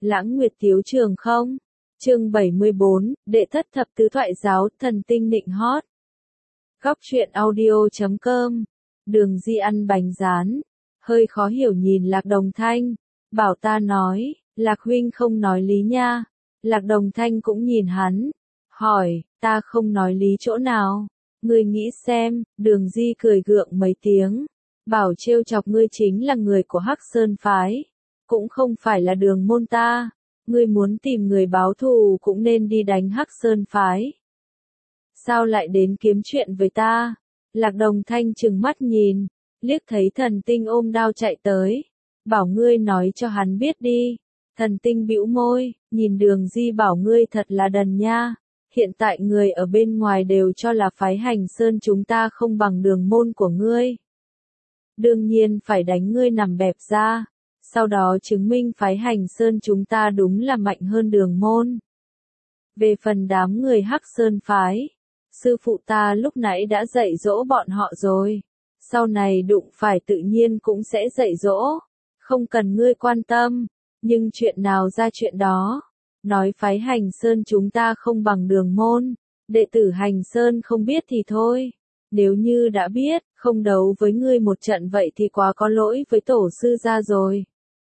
Lãng Nguyệt Tiếu Trường không? Chương 74, Đệ thất thập tứ thoại giáo, thần tinh nịnh hót. Góc truyện audio.com. Đường Di ăn bánh rán, hơi khó hiểu nhìn Lạc Đồng Thanh, bảo ta nói, Lạc huynh không nói lý nha. Lạc Đồng Thanh cũng nhìn hắn, hỏi, ta không nói lý chỗ nào? Ngươi nghĩ xem. Đường Di cười gượng mấy tiếng, bảo trêu chọc ngươi chính là người của Hắc Sơn phái, cũng không phải là đường môn ta. Ngươi muốn tìm người báo thù cũng nên đi đánh Hắc Sơn phái. Sao lại đến kiếm chuyện với ta? Lạc Đồng Thanh trừng mắt nhìn, liếc thấy thần tinh ôm đao chạy tới, bảo ngươi nói cho hắn biết đi. Thần tinh bĩu môi, nhìn Đường Di bảo ngươi thật là đần nha. Hiện tại người ở bên ngoài đều cho là phái Hành Sơn chúng ta không bằng đường môn của ngươi. Đương nhiên phải đánh ngươi nằm bẹp ra, sau đó chứng minh phái Hành Sơn chúng ta đúng là mạnh hơn đường môn. Về phần đám người Hắc Sơn phái, sư phụ ta lúc nãy đã dạy dỗ bọn họ rồi, sau này đụng phải tự nhiên cũng sẽ dạy dỗ, không cần ngươi quan tâm. Nhưng chuyện nào ra chuyện đó, nói phái Hành Sơn chúng ta không bằng đường môn, đệ tử Hành Sơn không biết thì thôi, nếu như đã biết, không đấu với ngươi một trận vậy thì quá có lỗi với tổ sư gia rồi.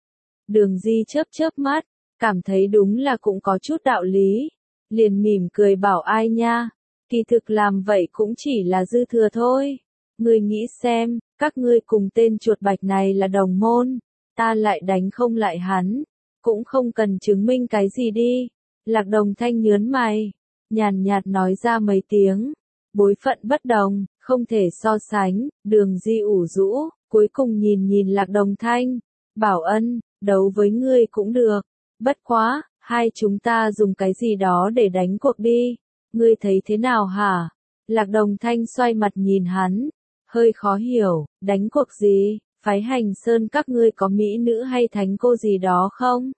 Đường Di chớp chớp mắt, cảm thấy đúng là cũng có chút đạo lý, liền mỉm cười bảo ai nha, kỳ thực làm vậy cũng chỉ là dư thừa thôi. Ngươi nghĩ xem, các ngươi cùng tên chuột bạch này là đồng môn, ta lại đánh không lại hắn, cũng không cần chứng minh cái gì đi. Lạc Đồng Thanh nhớn mày, nhàn nhạt nói ra mấy tiếng, bối phận bất đồng, không thể so sánh. Đường Di ủ rũ, cuối cùng nhìn nhìn Lạc Đồng Thanh, bảo ân, đấu với ngươi cũng được, bất quá, hai chúng ta dùng cái gì đó để đánh cuộc đi, ngươi thấy thế nào hả? Lạc Đồng Thanh xoay mặt nhìn hắn, hơi khó hiểu, đánh cuộc gì? Phái Hành Sơn các ngươi có mỹ nữ hay thánh cô gì đó không?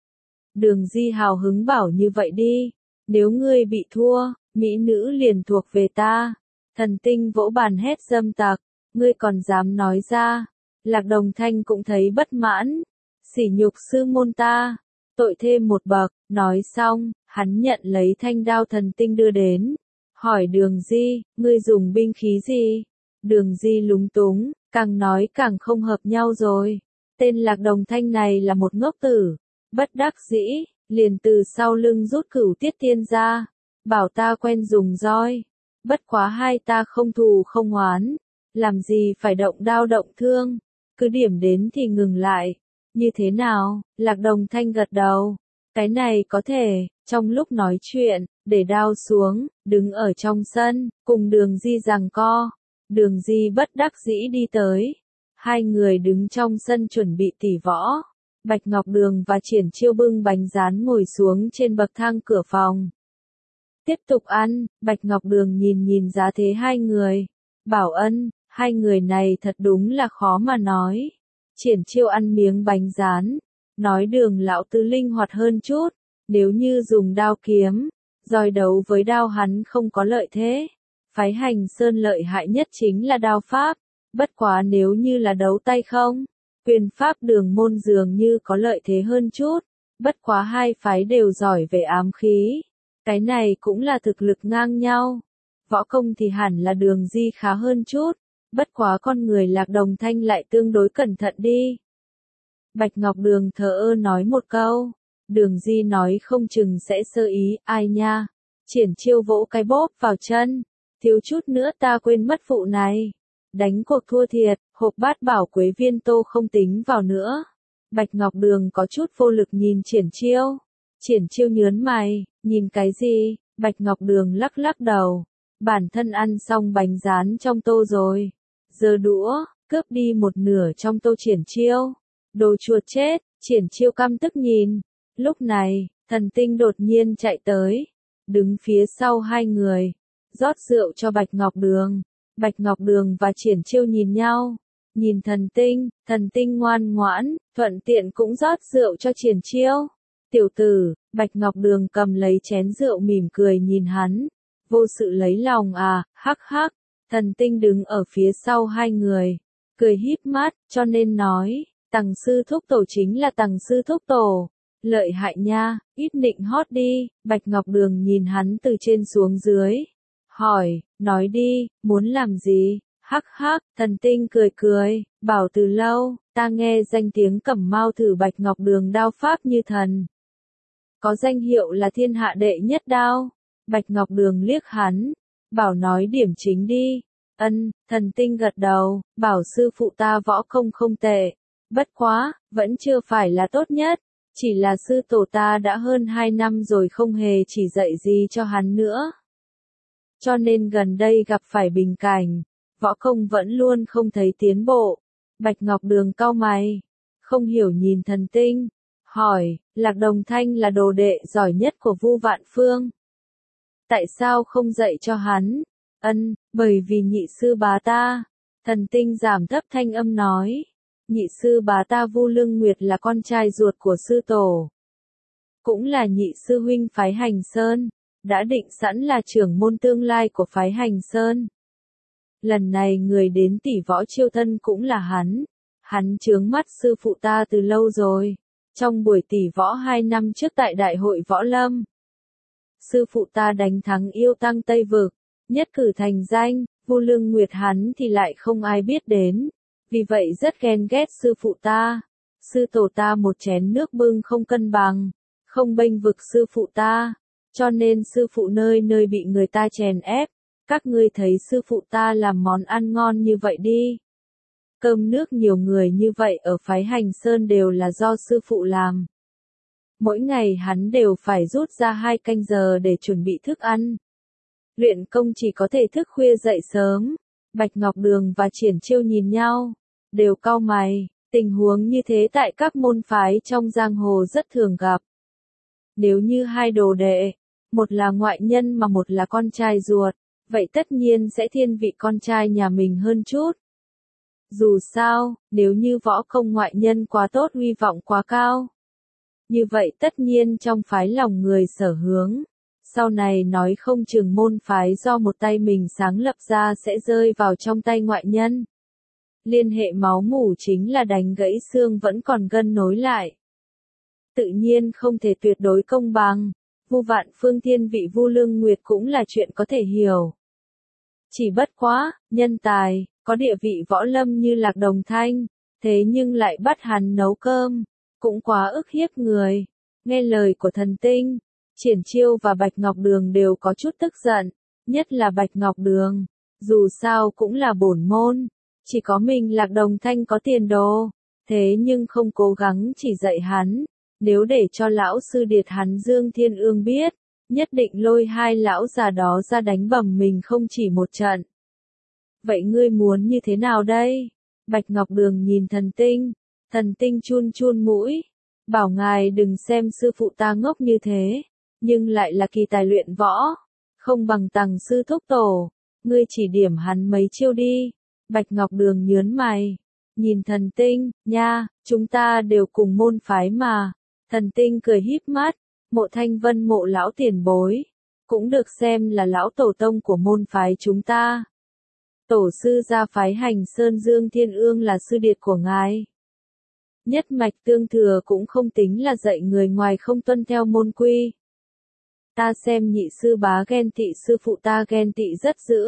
Đường Di hào hứng bảo như vậy đi, nếu ngươi bị thua, mỹ nữ liền thuộc về ta. Thần tinh vỗ bàn hét dâm tặc, ngươi còn dám nói ra? Lạc Đồng Thanh cũng thấy bất mãn, sỉ nhục sư môn ta, tội thêm một bậc. Nói xong, hắn nhận lấy thanh đao thần tinh đưa đến, hỏi Đường Di, ngươi dùng binh khí gì? Đường Di lúng túng, càng nói càng không hợp nhau rồi. Tên Lạc Đồng Thanh này là một ngốc tử, bất đắc dĩ, liền từ sau lưng rút Cửu Tiết Thiên ra, bảo ta quen dùng roi. Bất quá hai ta không thù không oán, làm gì phải động đao động thương, cứ điểm đến thì ngừng lại. Như thế nào? Lạc Đồng Thanh gật đầu. Cái này có thể. Trong lúc nói chuyện, để đao xuống, đứng ở trong sân, cùng Đường Di giằng co. Đường Di bất đắc dĩ đi tới. Hai người đứng trong sân chuẩn bị tỉ võ. Bạch Ngọc Đường và Triển Chiêu bưng bánh rán ngồi xuống trên bậc thang cửa phòng. Tiếp tục ăn. Bạch Ngọc Đường nhìn nhìn giá thế hai người, bảo ân, hai người này thật đúng là khó mà nói. Triển Chiêu ăn miếng bánh rán, nói Đường lão tứ linh hoạt hơn chút, nếu như dùng đao kiếm, roi đấu với đao hắn không có lợi thế. Phái Hành Sơn lợi hại nhất chính là đao pháp, bất quá nếu như là đấu tay không, quyền pháp đường môn dường như có lợi thế hơn chút, bất quá hai phái đều giỏi về ám khí. Cái này cũng là thực lực ngang nhau. Võ công thì hẳn là Đường Di khá hơn chút, bất quá con người Lạc Đồng Thanh lại tương đối cẩn thận đi. Bạch Ngọc Đường thờ ơ nói một câu, Đường Di nói không chừng sẽ sơ ý, ai nha. Triển Chiêu vỗ cái bóp vào chân, thiếu chút nữa ta quên mất vụ này. Đánh cuộc thua thiệt, hộp bát bảo quế viên tô không tính vào nữa. Bạch Ngọc Đường có chút vô lực nhìn Triển Chiêu. Triển Chiêu nhớn mày, nhìn cái gì? Bạch Ngọc Đường lắc lắc đầu. Bản thân ăn xong bánh rán trong tô rồi. Giơ đũa, cướp đi một nửa trong tô Triển Chiêu. Đồ chuột chết. Triển Chiêu căm tức nhìn. Lúc này, thần tinh đột nhiên chạy tới, đứng phía sau hai người, rót rượu cho Bạch Ngọc Đường. Bạch Ngọc Đường và Triển Chiêu nhìn nhau, nhìn thần tinh ngoan ngoãn, thuận tiện cũng rót rượu cho Triển Chiêu. Tiểu tử. Bạch Ngọc Đường cầm lấy chén rượu mỉm cười nhìn hắn, vô sự lấy lòng à, hắc hắc. Thần tinh đứng ở phía sau hai người, cười híp mắt, cho nên nói, Tằng sư thúc tổ chính là Tằng sư thúc tổ. Lợi hại nha, ít nịnh hót đi, Bạch Ngọc Đường nhìn hắn từ trên xuống dưới. Hỏi, nói đi, muốn làm gì? Hắc hắc, Thần Tinh cười cười, bảo từ lâu, ta nghe danh tiếng Cẩm Mao Thử Bạch Ngọc Đường đao pháp như thần. Có danh hiệu là thiên hạ đệ nhất đao. Bạch Ngọc Đường liếc hắn, bảo nói điểm chính đi. Thần Tinh gật đầu, bảo sư phụ ta võ công không tệ. Bất quá, vẫn chưa phải là tốt nhất. Chỉ là sư tổ ta đã hơn 2 năm rồi không hề chỉ dạy gì cho hắn nữa. Cho nên gần đây gặp phải bình cảnh, võ công vẫn luôn không thấy tiến bộ. Bạch Ngọc Đường cau mày, không hiểu nhìn Thần Tinh, hỏi, Lạc Đồng Thanh là đồ đệ giỏi nhất của Vu Vạn Phương. Tại sao không dạy cho hắn? Bởi vì nhị sư bá ta. Thần Tinh giảm thấp thanh âm nói. Nhị sư bá ta Vu Lương Nguyệt là con trai ruột của sư tổ. Cũng là nhị sư huynh phái Hành Sơn. Đã định sẵn là trưởng môn tương lai của phái Hành Sơn. Lần này người đến tỷ võ chiêu thân cũng là hắn. Hắn chướng mắt sư phụ ta từ lâu rồi. Trong buổi tỷ võ 2 năm trước tại Đại hội Võ Lâm. Sư phụ ta đánh thắng yêu tăng Tây Vực. Nhất cử thành danh, Vu Lương Nguyệt hắn thì lại không ai biết đến. Vì vậy rất ghen ghét sư phụ ta. Sư tổ ta một chén nước bưng không cân bằng. Không bênh vực sư phụ ta. Cho nên sư phụ nơi nơi bị người ta chèn ép. Các ngươi thấy sư phụ ta làm món ăn ngon như vậy đi. Cơm nước nhiều người như vậy ở phái Hành Sơn đều là do sư phụ làm. Mỗi ngày hắn đều phải rút ra 2 canh giờ để chuẩn bị thức ăn. Luyện công chỉ có thể thức khuya dậy sớm. Bạch Ngọc Đường và Triển Chiêu nhìn nhau, đều cau mày. Tình huống như thế tại các môn phái trong giang hồ rất thường gặp. Nếu như 2 đồ đệ, một là ngoại nhân mà một là con trai ruột, vậy tất nhiên sẽ thiên vị con trai nhà mình hơn chút. Dù sao, nếu như võ công ngoại nhân quá tốt uy vọng quá cao, như vậy tất nhiên trong phái lòng người sở hướng. Sau này nói không chừng môn phái do một tay mình sáng lập ra sẽ rơi vào trong tay ngoại nhân. Liên hệ máu mủ chính là đánh gãy xương vẫn còn gân nối lại. Tự nhiên không thể tuyệt đối công bằng. Vu Vạn Phương thiên vị Vu Lương Nguyệt cũng là chuyện có thể hiểu. Chỉ bất quá, nhân tài, có địa vị võ lâm như Lạc Đồng Thanh, thế nhưng lại bắt hắn nấu cơm, cũng quá ức hiếp người. Nghe lời của Thần Tinh, Triển Chiêu và Bạch Ngọc Đường đều có chút tức giận, nhất là Bạch Ngọc Đường, dù sao cũng là bổn môn, chỉ có mình Lạc Đồng Thanh có tiền đồ, thế nhưng không cố gắng chỉ dạy hắn, nếu để cho lão sư điệt hắn Dương Thiên Ương biết, nhất định lôi 2 lão già đó ra đánh bầm mình không chỉ một trận. Vậy ngươi muốn như thế nào đây? Bạch Ngọc Đường nhìn Thần Tinh chun chun mũi, bảo ngài đừng xem sư phụ ta ngốc như thế, nhưng lại là kỳ tài luyện võ, không bằng Tằng sư thúc tổ, ngươi chỉ điểm hắn mấy chiêu đi. Bạch Ngọc Đường nhớn mày, nhìn Thần Tinh, nha, chúng ta đều cùng môn phái mà. Thần Tinh cười híp mắt, Mộ Thanh Vân Mộ lão tiền bối, cũng được xem là lão tổ tông của môn phái chúng ta. Tổ sư gia phái Hành Sơn Dương Thiên Ương là sư điệt của ngài. Nhất mạch tương thừa cũng không tính là dạy người ngoài không tuân theo môn quy. Ta xem nhị sư bá ghen tị sư phụ ta ghen tị rất dữ.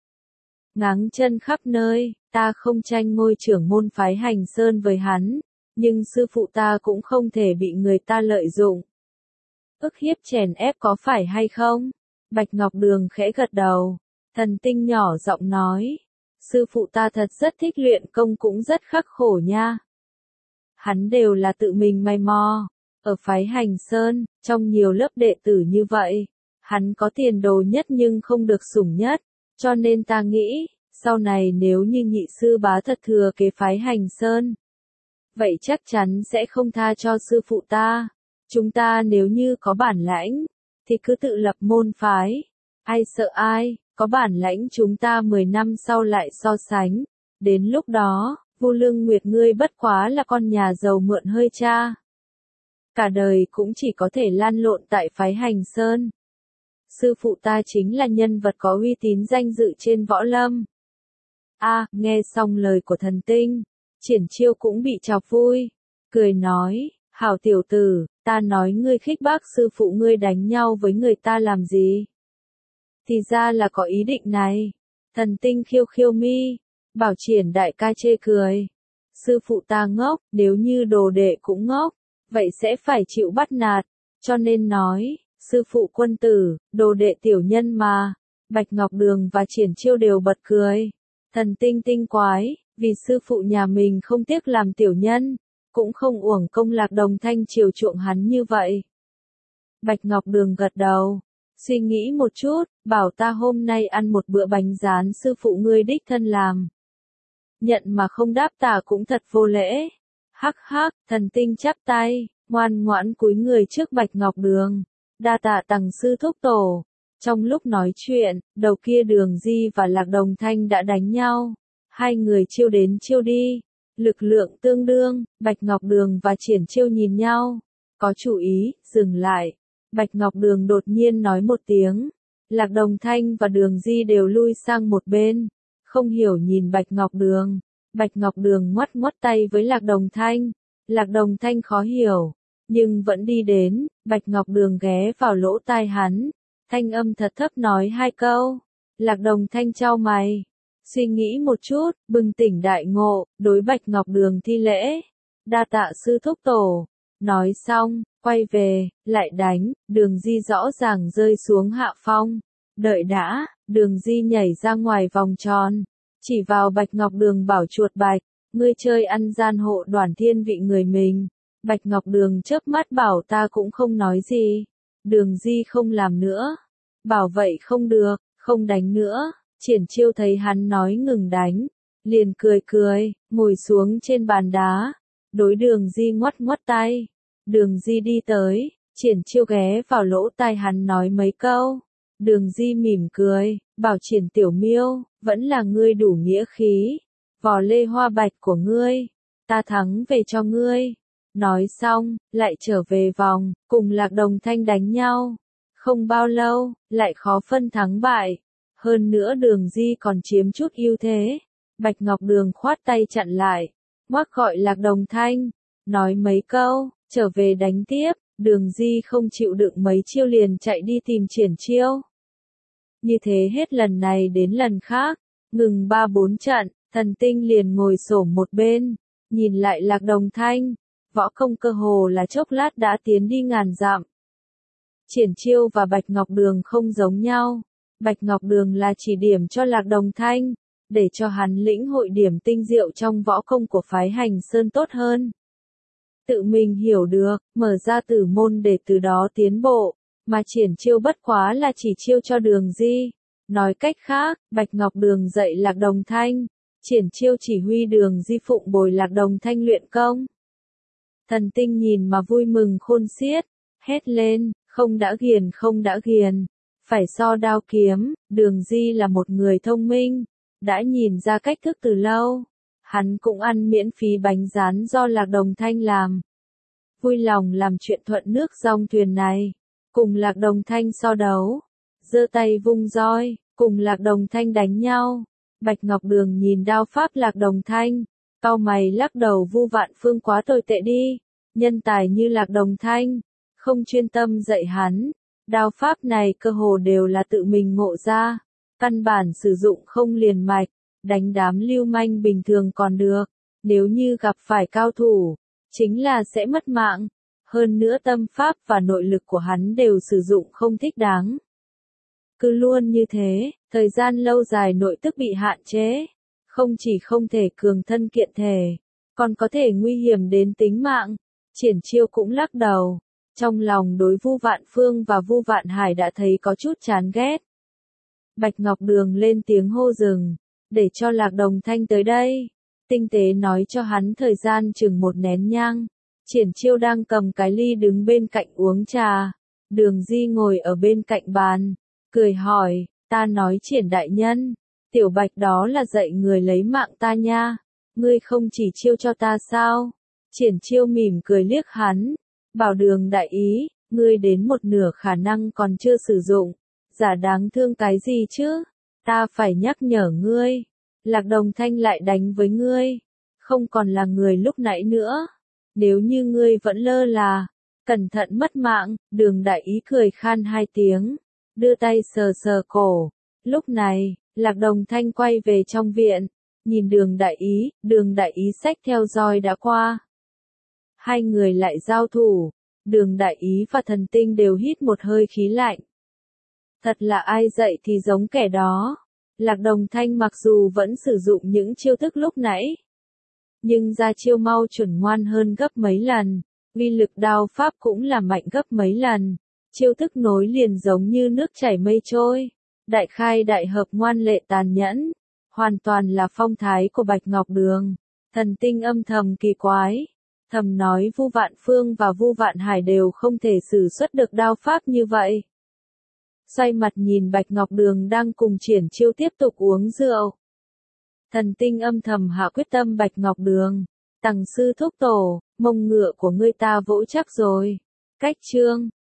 Ngáng chân khắp nơi, ta không tranh ngôi trưởng môn phái Hành Sơn với hắn, nhưng sư phụ ta cũng không thể bị người ta lợi dụng. Ức hiếp chèn ép có phải hay không? Bạch Ngọc Đường khẽ gật đầu. Thần Tinh nhỏ giọng nói. Sư phụ ta thật rất thích luyện công cũng rất khắc khổ nha. Hắn đều là tự mình mày mò. Ở phái Hành Sơn, trong nhiều lớp đệ tử như vậy, hắn có tiền đồ nhất nhưng không được sủng nhất. Cho nên ta nghĩ, sau này nếu như nhị sư bá thật thừa kế phái Hành Sơn, vậy chắc chắn sẽ không tha cho sư phụ ta. Chúng ta nếu như có bản lãnh, thì cứ tự lập môn phái. Ai sợ ai, có bản lãnh chúng ta 10 năm sau lại so sánh. Đến lúc đó, Vu Lương Nguyệt ngươi bất quá là con nhà giàu mượn hơi cha. Cả đời cũng chỉ có thể lan lộn tại phái Hành Sơn. Sư phụ ta chính là nhân vật có uy tín danh dự trên võ lâm. Nghe xong lời của Thần Tinh, Triển Chiêu cũng bị chọc vui, cười nói, hảo tiểu tử, Ta nói ngươi khích bác sư phụ ngươi đánh nhau với người ta làm gì? Thì ra là có ý định này. Thần tinh khiêu khiêu mi. Bảo Triển đại ca chê cười. Sư phụ ta ngốc, nếu như đồ đệ cũng ngốc, vậy sẽ phải chịu bắt nạt. Cho nên nói, sư phụ quân tử, đồ đệ tiểu nhân mà. Bạch Ngọc Đường và Triển Chiêu đều bật cười. Thần tinh tinh quái, vì sư phụ nhà mình không tiếc làm tiểu nhân, cũng không uổng công Lạc Đồng Thanh chiều chuộng hắn như vậy. Bạch Ngọc Đường gật đầu, suy nghĩ một chút, bảo ta hôm nay ăn một bữa bánh rán sư phụ ngươi đích thân làm. Nhận mà không đáp ta cũng thật vô lễ. Hắc hắc, thần tinh chắp tay, ngoan ngoãn cúi người trước Bạch Ngọc Đường. Đa tạ tằng sư thúc tổ. Trong lúc nói chuyện, đầu kia Đường Di và Lạc Đồng Thanh đã đánh nhau. Hai người chiêu đến chiêu đi. Lực lượng tương đương, Bạch Ngọc Đường và Triển Chiêu nhìn nhau. Có chủ ý, dừng lại. Bạch Ngọc Đường đột nhiên nói một tiếng. Lạc Đồng Thanh và Đường Di đều lui sang một bên. Không hiểu nhìn Bạch Ngọc Đường. Bạch Ngọc Đường ngoắt ngoắt tay với Lạc Đồng Thanh. Lạc Đồng Thanh khó hiểu, nhưng vẫn đi đến. Bạch Ngọc Đường ghé vào lỗ tai hắn. Thanh âm thật thấp nói hai câu. Lạc Đồng Thanh chau mày. Suy nghĩ một chút, bừng tỉnh đại ngộ, đối Bạch Ngọc Đường thi lễ. Đa tạ sư thúc tổ. Nói xong, quay về, lại đánh. Đường Di rõ ràng rơi xuống hạ phong. Đợi đã, Đường Di nhảy ra ngoài vòng tròn. Chỉ vào Bạch Ngọc Đường bảo chuột bạch. Ngươi chơi ăn gian hộ Đoàn Thiên vị người mình. Bạch Ngọc Đường chớp mắt bảo ta cũng không nói gì. Đường Di không làm nữa. Bảo vậy không được, không đánh nữa. Triển Chiêu thấy hắn nói ngừng đánh. Liền cười cười, ngồi xuống trên bàn đá. Đối Đường Di ngoắt ngoắt tay. Đường Di đi tới, Triển Chiêu ghé vào lỗ tai hắn nói mấy câu. Đường Di mỉm cười, bảo Triển Tiểu Miêu, vẫn là ngươi đủ nghĩa khí. Vỏ lê hoa bạch của ngươi, ta thắng về cho ngươi. Nói xong, lại trở về vòng, cùng Lạc Đồng Thanh đánh nhau. Không bao lâu, lại khó phân thắng bại. Hơn nữa Đường Di còn chiếm chút ưu thế. Bạch Ngọc Đường khoát tay chặn lại, ngoắc gọi Lạc Đồng Thanh, nói mấy câu, trở về đánh tiếp. Đường Di không chịu đựng mấy chiêu liền chạy đi tìm Triển Chiêu. Như thế hết lần này đến lần khác, ngừng 3-4 trận, thần tinh liền ngồi xổm một bên, nhìn lại Lạc Đồng Thanh, võ công cơ hồ là chốc lát đã tiến đi ngàn dặm. Triển Chiêu và Bạch Ngọc Đường không giống nhau, Bạch Ngọc Đường là chỉ điểm cho Lạc Đồng Thanh, để cho hắn lĩnh hội điểm tinh diệu trong võ công của phái Hành Sơn tốt hơn. Tự mình hiểu được, mở ra tử môn để từ đó tiến bộ, mà Triển Chiêu bất quá là chỉ chiêu cho Đường Di. Nói cách khác, Bạch Ngọc Đường dạy Lạc Đồng Thanh, Triển Chiêu chỉ huy Đường Di phụng bồi Lạc Đồng Thanh luyện công. Thần tinh nhìn mà vui mừng khôn xiết, hét lên, không đã ghiền không đã ghiền, phải so đao kiếm. Đường Di là một người thông minh, đã nhìn ra cách thức từ lâu. Hắn cũng ăn miễn phí bánh rán do Lạc Đồng Thanh làm. Vui lòng làm chuyện thuận nước dòng thuyền này. Cùng Lạc Đồng Thanh so đấu. Giơ tay vung roi, cùng Lạc Đồng Thanh đánh nhau. Bạch Ngọc Đường nhìn đao pháp Lạc Đồng Thanh. Cau mày lắc đầu, Vu Vạn Phương quá tồi tệ đi. Nhân tài như Lạc Đồng Thanh, không chuyên tâm dạy hắn. Đao pháp này cơ hồ đều là tự mình ngộ ra. Căn bản sử dụng không liền mạch. Đánh đám lưu manh bình thường còn được, nếu như gặp phải cao thủ, chính là sẽ mất mạng. Hơn nữa tâm pháp và nội lực của hắn đều sử dụng không thích đáng. Cứ luôn như thế, thời gian lâu dài nội tức bị hạn chế, không chỉ không thể cường thân kiện thể, còn có thể nguy hiểm đến tính mạng. Triển Chiêu cũng lắc đầu, trong lòng đối Vu Vạn Phương và Vu Vạn Hải đã thấy có chút chán ghét. Bạch Ngọc Đường lên tiếng hô dừng, để cho Lạc Đồng Thanh tới đây. Tinh tế nói cho hắn thời gian chừng 1 nén nhang. Triển Chiêu đang cầm cái ly đứng bên cạnh uống trà. Đường Di ngồi ở bên cạnh bàn, cười hỏi, ta nói Triển đại nhân, Tiểu Bạch đó là dạy người lấy mạng ta nha. Ngươi không chỉ chiêu cho ta sao? Triển Chiêu mỉm cười liếc hắn, bảo Đường đại ý, ngươi đến một nửa khả năng còn chưa sử dụng. Giả đáng thương cái gì chứ? Ta phải nhắc nhở ngươi. Lạc Đồng Thanh lại đánh với ngươi, không còn là người lúc nãy nữa. Nếu như ngươi vẫn lơ là, Cẩn thận mất mạng, Đường Đại Ý cười khan hai tiếng, đưa tay sờ sờ cổ. Lúc này, Lạc Đồng Thanh quay về trong viện, nhìn Đường Đại Ý xách theo roi đã qua. Hai người lại giao thủ, Đường Đại Ý và Thần Tinh đều hít một hơi khí lạnh. Thật là ai dạy thì giống kẻ đó. Lạc Đồng Thanh mặc dù vẫn sử dụng những chiêu thức lúc nãy, nhưng ra chiêu mau chuẩn ngoan hơn gấp mấy lần, uy lực đao pháp cũng là mạnh gấp mấy lần, chiêu thức nối liền giống như nước chảy mây trôi, đại khai đại hợp ngoan lệ tàn nhẫn, hoàn toàn là phong thái của Bạch Ngọc Đường. Thần Tinh âm thầm kỳ quái, thầm nói Vu Vạn Phương và Vu Vạn Hải đều không thể sử xuất được đao pháp như vậy. Xoay mặt nhìn Bạch Ngọc Đường đang cùng triển chiêu tiếp tục uống rượu. Thần Tinh âm thầm hạ quyết tâm Bạch Ngọc Đường. Tằng sư thúc tổ, mông ngựa của ngươi ta vỗ chắc rồi. Cách chương